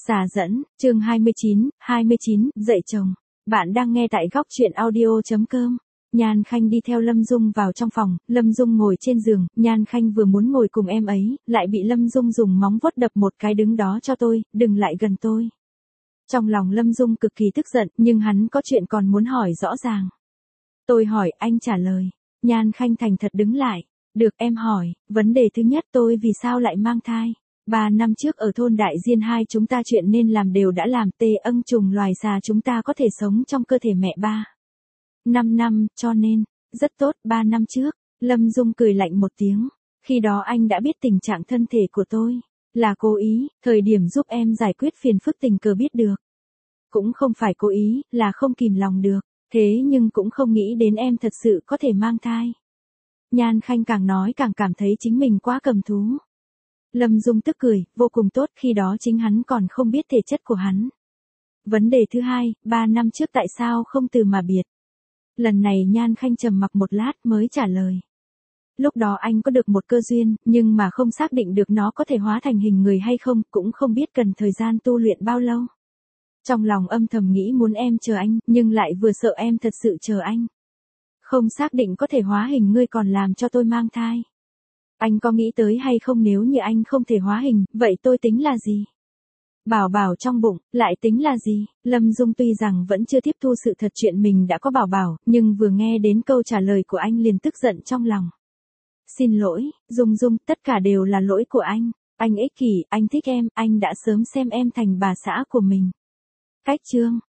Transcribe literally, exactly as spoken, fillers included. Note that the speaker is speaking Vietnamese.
Xà dẫn, chương hai mươi chín, hai mươi chín, dạy chồng. Bạn đang nghe tại góc truyện audio.com. Nhan Khanh đi theo Lâm Dung vào trong phòng, Lâm Dung ngồi trên giường, Nhan Khanh vừa muốn ngồi cùng em ấy, lại bị Lâm Dung dùng móng vuốt đập một cái, đứng đó cho tôi, đừng lại gần tôi. Trong lòng Lâm Dung cực kỳ tức giận, nhưng hắn có chuyện còn muốn hỏi rõ ràng. Tôi hỏi, anh trả lời. Nhan Khanh thành thật đứng lại. Được, em hỏi, vấn đề thứ nhất, tôi vì sao lại mang thai? Ba năm trước ở thôn Đại Diên hai chúng ta chuyện nên làm đều đã làm, tê âng trùng loài xà chúng ta có thể sống trong cơ thể mẹ ba năm năm, cho nên, rất tốt. Ba năm trước, Lâm Dung cười lạnh một tiếng. Khi đó anh đã biết tình trạng thân thể của tôi, là cố ý, thời điểm giúp em giải quyết phiền phức tình cờ biết được. Cũng không phải cố ý, là không kìm lòng được, thế nhưng cũng không nghĩ đến em thật sự có thể mang thai. Nhan Khanh càng nói càng cảm thấy chính mình quá cầm thú. Lâm Dung tức cười, vô cùng tốt, khi đó chính hắn còn không biết thể chất của hắn. Vấn đề thứ hai, ba năm trước tại sao không từ mà biệt? Lần này Nhan Khanh trầm mặc một lát mới trả lời. Lúc đó anh có được một cơ duyên, nhưng mà không xác định được nó có thể hóa thành hình người hay không, cũng không biết cần thời gian tu luyện bao lâu. Trong lòng âm thầm nghĩ muốn em chờ anh, nhưng lại vừa sợ em thật sự chờ anh. Không xác định có thể hóa hình ngươi còn làm cho tôi mang thai. Anh có nghĩ tới hay không, nếu như anh không thể hóa hình, vậy tôi tính là gì? Bảo bảo trong bụng, lại tính là gì? Lâm Dung tuy rằng vẫn chưa tiếp thu sự thật chuyện mình đã có bảo bảo, nhưng vừa nghe đến câu trả lời của anh liền tức giận trong lòng. Xin lỗi, Dung Dung, tất cả đều là lỗi của anh. Anh ích kỷ, anh thích em, anh đã sớm xem em thành bà xã của mình. Cách chương,